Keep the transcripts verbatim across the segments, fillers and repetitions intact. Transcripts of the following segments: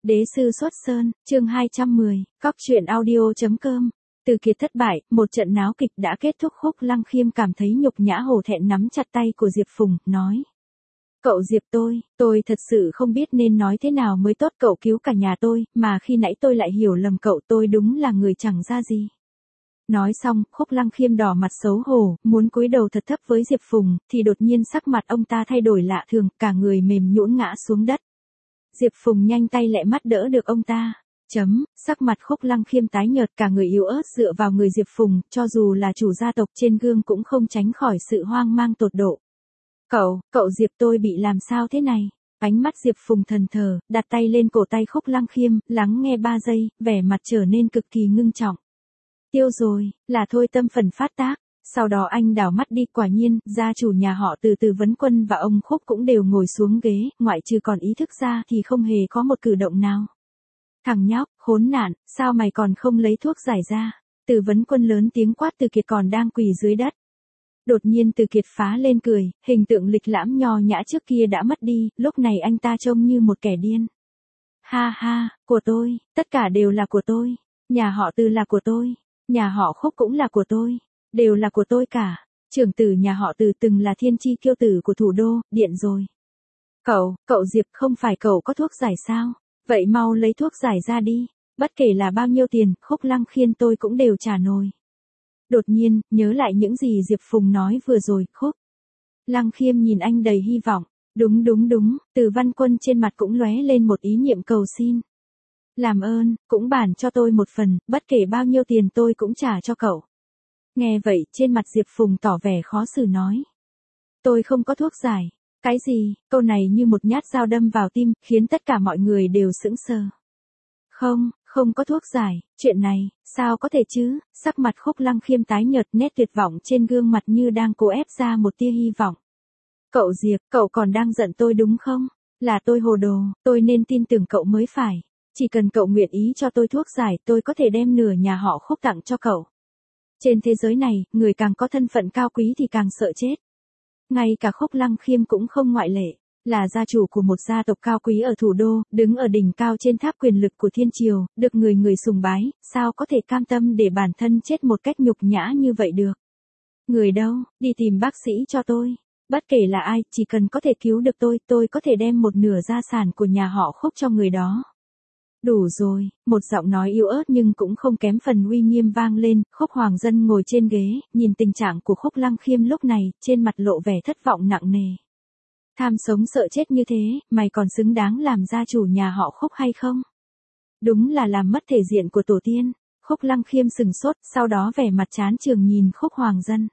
Đế sư xuất sơn, chương hai trăm mười, cóc truyện audio chấm com. Từ Kiệt thất bại, một trận náo kịch đã kết thúc. Khúc Lăng Khiêm cảm thấy nhục nhã hổ thẹn nắm chặt tay của Diệp Phùng, nói. Cậu Diệp tôi, tôi thật sự không biết nên nói thế nào mới tốt, cậu cứu cả nhà tôi, mà khi nãy tôi lại hiểu lầm cậu, tôi đúng là người chẳng ra gì. Nói xong, Khúc Lăng Khiêm đỏ mặt xấu hổ, muốn cúi đầu thật thấp với Diệp Phùng, thì đột nhiên sắc mặt ông ta thay đổi lạ thường, cả người mềm nhũn ngã xuống đất. Diệp Phùng nhanh tay lẹ mắt đỡ được ông ta. Chấm, sắc mặt Khúc Lăng Khiêm tái nhợt, cả người yếu ớt dựa vào người Diệp Phùng, cho dù là chủ gia tộc trên gương cũng không tránh khỏi sự hoang mang tột độ. Cậu, cậu Diệp tôi bị làm sao thế này? Ánh mắt Diệp Phùng thần thờ, đặt tay lên cổ tay Khúc Lăng Khiêm, lắng nghe ba giây, vẻ mặt trở nên cực kỳ ngưng trọng. Tiêu rồi, là thôi tâm phần phát tác. Sau đó anh đảo mắt đi, quả nhiên, gia chủ nhà họ Từ Từ Vấn Quân và ông Khúc cũng đều ngồi xuống ghế, ngoại trừ còn ý thức ra thì không hề có một cử động nào. Thằng nhóc, khốn nạn, sao mày còn không lấy thuốc giải ra? Từ Vấn Quân lớn tiếng quát Từ Kiệt còn đang quỳ dưới đất. Đột nhiên Từ Kiệt phá lên cười, hình tượng lịch lãm nho nhã trước kia đã mất đi, lúc này anh ta trông như một kẻ điên. Ha ha, của tôi, tất cả đều là của tôi, nhà họ Từ là của tôi, nhà họ Khúc cũng là của tôi. Đều là của tôi cả. Trưởng tử nhà họ Từ từng là thiên chi kiêu tử của thủ đô, điện rồi. Cậu, cậu Diệp, không phải cậu có thuốc giải sao? Vậy mau lấy thuốc giải ra đi. Bất kể là bao nhiêu tiền, Khúc Lăng Khiêm tôi cũng đều trả nổi. Đột nhiên, nhớ lại những gì Diệp Phùng nói vừa rồi, Khúc Lăng Khiêm nhìn anh đầy hy vọng. Đúng đúng đúng, Từ Văn Quân trên mặt cũng lóe lên một ý niệm cầu xin. Làm ơn, cũng bản cho tôi một phần, bất kể bao nhiêu tiền tôi cũng trả cho cậu. Nghe vậy, trên mặt Diệp Phùng tỏ vẻ khó xử nói. Tôi không có thuốc giải. Cái gì? Câu này như một nhát dao đâm vào tim, khiến tất cả mọi người đều sững sờ. Không, không có thuốc giải, chuyện này, sao có thể chứ? Sắc mặt Khúc Lăng Khiêm tái nhợt, nét tuyệt vọng trên gương mặt như đang cố ép ra một tia hy vọng. Cậu Diệp, cậu còn đang giận tôi đúng không? Là tôi hồ đồ, tôi nên tin tưởng cậu mới phải. Chỉ cần cậu nguyện ý cho tôi thuốc giải, tôi có thể đem nửa nhà họ Khúc tặng cho cậu. Trên thế giới này, người càng có thân phận cao quý thì càng sợ chết. Ngay cả Khúc Lăng Khiêm cũng không ngoại lệ, là gia chủ của một gia tộc cao quý ở thủ đô, đứng ở đỉnh cao trên tháp quyền lực của thiên triều, được người người sùng bái, sao có thể cam tâm để bản thân chết một cách nhục nhã như vậy được. Người đâu, đi tìm bác sĩ cho tôi. Bất kể là ai, chỉ cần có thể cứu được tôi, tôi có thể đem một nửa gia sản của nhà họ Khúc cho người đó. Đủ rồi, một giọng nói yếu ớt nhưng cũng không kém phần uy nghiêm vang lên. Khúc Hoàng Dân ngồi trên ghế, nhìn tình trạng của Khúc Lăng Khiêm lúc này, trên mặt lộ vẻ thất vọng nặng nề. Tham sống sợ chết như thế, mày còn xứng đáng làm gia chủ nhà họ Khúc hay không? Đúng là làm mất thể diện của tổ tiên. Khúc Lăng Khiêm sừng sốt, sau đó vẻ mặt chán chường nhìn Khúc Hoàng Dân.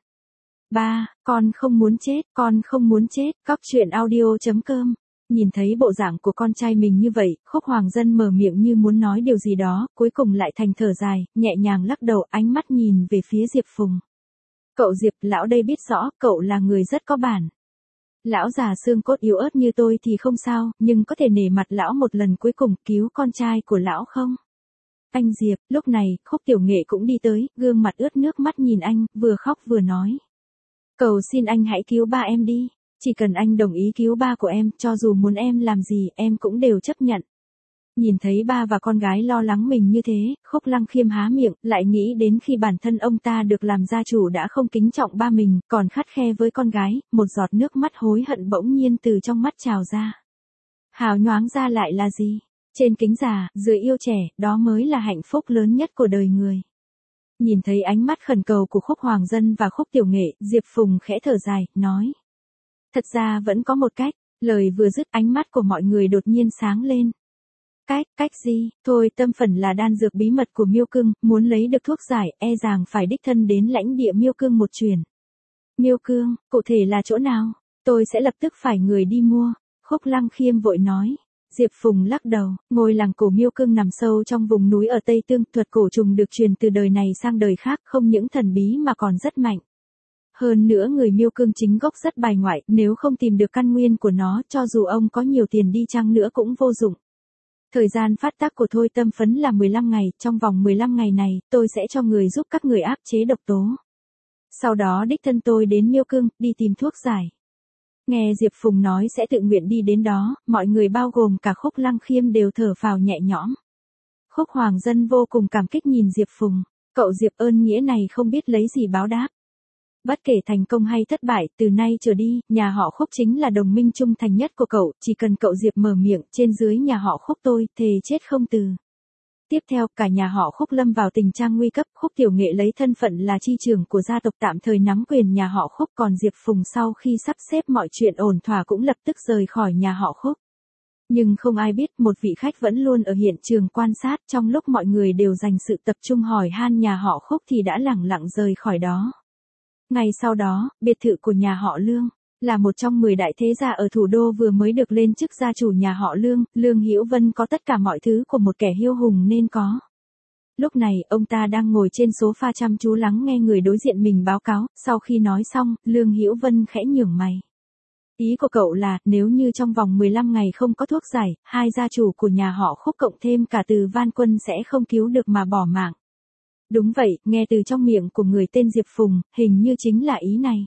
Ba, con không muốn chết, con không muốn chết. Cóc truyện audio chấm com. Nhìn thấy bộ dạng của con trai mình như vậy, Khúc Hoàng Dân mở miệng như muốn nói điều gì đó, cuối cùng lại thành thở dài, nhẹ nhàng lắc đầu, ánh mắt nhìn về phía Diệp Phùng. Cậu Diệp, lão đây biết rõ, cậu là người rất có bản. Lão già xương cốt yếu ớt như tôi thì không sao, nhưng có thể nể mặt lão một lần cuối cùng cứu con trai của lão không? Anh Diệp, lúc này, Khúc Tiểu Nghệ cũng đi tới, gương mặt ướt nước mắt nhìn anh, vừa khóc vừa nói. Cầu xin anh hãy cứu ba em đi. Chỉ cần anh đồng ý cứu ba của em, cho dù muốn em làm gì, em cũng đều chấp nhận. Nhìn thấy ba và con gái lo lắng mình như thế, Khúc Lăng Khiêm há miệng, lại nghĩ đến khi bản thân ông ta được làm gia chủ đã không kính trọng ba mình, còn khắt khe với con gái, một giọt nước mắt hối hận bỗng nhiên từ trong mắt trào ra. Hào nhoáng ra lại là gì? Trên kính già, dưới yêu trẻ, đó mới là hạnh phúc lớn nhất của đời người. Nhìn thấy ánh mắt khẩn cầu của Khúc Hoàng Dân và Khúc Tiểu Nghệ, Diệp Phùng khẽ thở dài, nói. Thật ra vẫn có một cách, lời vừa dứt ánh mắt của mọi người đột nhiên sáng lên. Cách, cách gì? Thôi tâm phần là đan dược bí mật của Miêu Cương, muốn lấy được thuốc giải, e rằng phải đích thân đến lãnh địa Miêu Cương một chuyến. Miêu Cương, cụ thể là chỗ nào? Tôi sẽ lập tức phải người đi mua. Khúc Lăng Khiêm vội nói. Diệp Phùng lắc đầu, ngôi làng cổ Miêu Cương nằm sâu trong vùng núi ở Tây Tương, thuật cổ trùng được truyền từ đời này sang đời khác, không những thần bí mà còn rất mạnh. Hơn nữa người Miêu Cương chính gốc rất bài ngoại, nếu không tìm được căn nguyên của nó, cho dù ông có nhiều tiền đi chăng nữa cũng vô dụng. Thời gian phát tác của thôi tâm phấn là mười lăm ngày, trong vòng mười lăm ngày này, tôi sẽ cho người giúp các người áp chế độc tố. Sau đó đích thân tôi đến Miêu Cương, đi tìm thuốc giải. Nghe Diệp Phùng nói sẽ tự nguyện đi đến đó, mọi người bao gồm cả Khúc Lăng Khiêm đều thở phào nhẹ nhõm. Khúc Hoàng Dân vô cùng cảm kích nhìn Diệp Phùng, cậu Diệp ơn nghĩa này không biết lấy gì báo đáp. Bất kể thành công hay thất bại, từ nay trở đi, nhà họ Khúc chính là đồng minh trung thành nhất của cậu, chỉ cần cậu Diệp mở miệng, trên dưới nhà họ Khúc tôi, thề chết không từ. Tiếp theo, cả nhà họ Khúc lâm vào tình trạng nguy cấp, Khúc Tiểu Nghệ lấy thân phận là chi trưởng của gia tộc tạm thời nắm quyền nhà họ Khúc, còn Diệp Phùng sau khi sắp xếp mọi chuyện ổn thỏa cũng lập tức rời khỏi nhà họ Khúc. Nhưng không ai biết, một vị khách vẫn luôn ở hiện trường quan sát, trong lúc mọi người đều dành sự tập trung hỏi han nhà họ Khúc thì đã lẳng lặng rời khỏi đó. Ngày sau đó, biệt thự của nhà họ Lương, là một trong mười đại thế gia ở thủ đô vừa mới được lên chức gia chủ nhà họ Lương, Lương Hữu Vân có tất cả mọi thứ của một kẻ hiêu hùng nên có. Lúc này, ông ta đang ngồi trên sofa chăm chú lắng nghe người đối diện mình báo cáo, sau khi nói xong, Lương Hữu Vân khẽ nhướng mày. Ý của cậu là, nếu như trong vòng mười lăm ngày không có thuốc giải, hai gia chủ của nhà họ Khúc cộng thêm cả Từ Văn Quân sẽ không cứu được mà bỏ mạng. Đúng vậy, nghe từ trong miệng của người tên Diệp Phùng, hình như chính là ý này.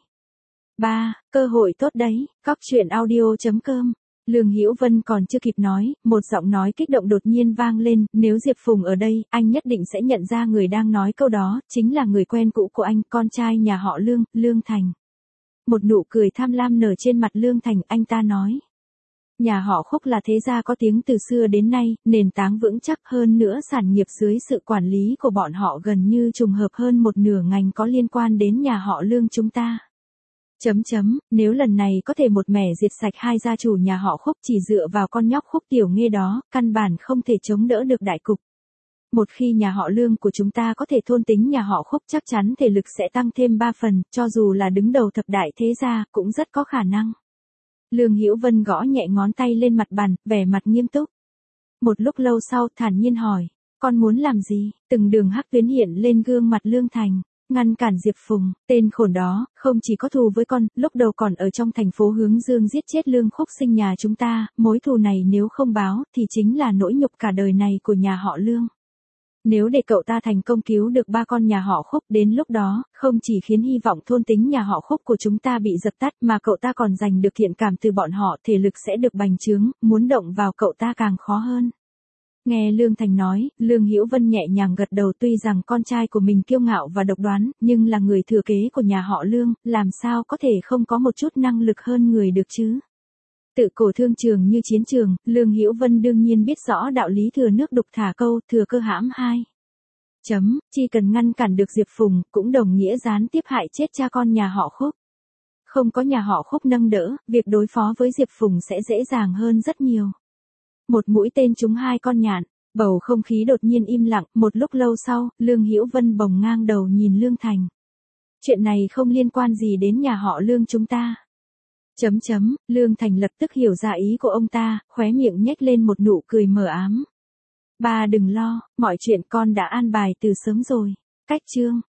ba. Cơ hội tốt đấy, cóc truyện audio chấm com. Lương Hữu Vân còn chưa kịp nói, một giọng nói kích động đột nhiên vang lên, nếu Diệp Phùng ở đây, anh nhất định sẽ nhận ra người đang nói câu đó, chính là người quen cũ của anh, con trai nhà họ Lương, Lương Thành. Một nụ cười tham lam nở trên mặt Lương Thành, anh ta nói. Nhà họ Khúc là thế gia có tiếng từ xưa đến nay, nền tảng vững chắc hơn nữa sản nghiệp dưới sự quản lý của bọn họ gần như trùng hợp hơn một nửa ngành có liên quan đến nhà họ Lương chúng ta. Chấm chấm, nếu lần này có thể một mẻ diệt sạch hai gia chủ nhà họ Khúc chỉ dựa vào con nhóc Khúc Tiểu Nghê đó, căn bản không thể chống đỡ được đại cục. Một khi nhà họ Lương của chúng ta có thể thôn tính nhà họ Khúc chắc chắn thể lực sẽ tăng thêm ba phần, cho dù là đứng đầu thập đại thế gia, cũng rất có khả năng. Lương Hữu Vân gõ nhẹ ngón tay lên mặt bàn, vẻ mặt nghiêm túc. Một lúc lâu sau, thản nhiên hỏi, con muốn làm gì? Từng đường hắc tuyến hiện lên gương mặt Lương Thành, ngăn cản Diệp Phùng, tên khốn đó, không chỉ có thù với con, lúc đầu còn ở trong thành phố Hướng Dương giết chết Lương Khúc Sinh nhà chúng ta, mối thù này nếu không báo, thì chính là nỗi nhục cả đời này của nhà họ Lương. Nếu để cậu ta thành công cứu được ba con nhà họ Khúc, đến lúc đó, không chỉ khiến hy vọng thôn tính nhà họ Khúc của chúng ta bị dập tắt mà cậu ta còn giành được thiện cảm từ bọn họ, thể lực sẽ được bành trướng, muốn động vào cậu ta càng khó hơn. Nghe Lương Thành nói, Lương Hữu Vân nhẹ nhàng gật đầu, tuy rằng con trai của mình kiêu ngạo và độc đoán, nhưng là người thừa kế của nhà họ Lương, làm sao có thể không có một chút năng lực hơn người được chứ. Tự cổ thương trường như chiến trường, Lương Hữu Vân đương nhiên biết rõ đạo lý thừa nước đục thả câu, thừa cơ hãm hai. Chấm, chỉ cần ngăn cản được Diệp Phùng, cũng đồng nghĩa gián tiếp hại chết cha con nhà họ Khúc. Không có nhà họ Khúc nâng đỡ, việc đối phó với Diệp Phùng sẽ dễ dàng hơn rất nhiều. Một mũi tên trúng hai con nhạn, bầu không khí đột nhiên im lặng, một lúc lâu sau, Lương Hữu Vân bồng ngang đầu nhìn Lương Thành. Chuyện này không liên quan gì đến nhà họ Lương chúng ta. Chấm chấm, Lương Thành lập tức hiểu ra ý của ông ta, khóe miệng nhếch lên một nụ cười mờ ám. Ba đừng lo, mọi chuyện con đã an bài từ sớm rồi. Cách chương.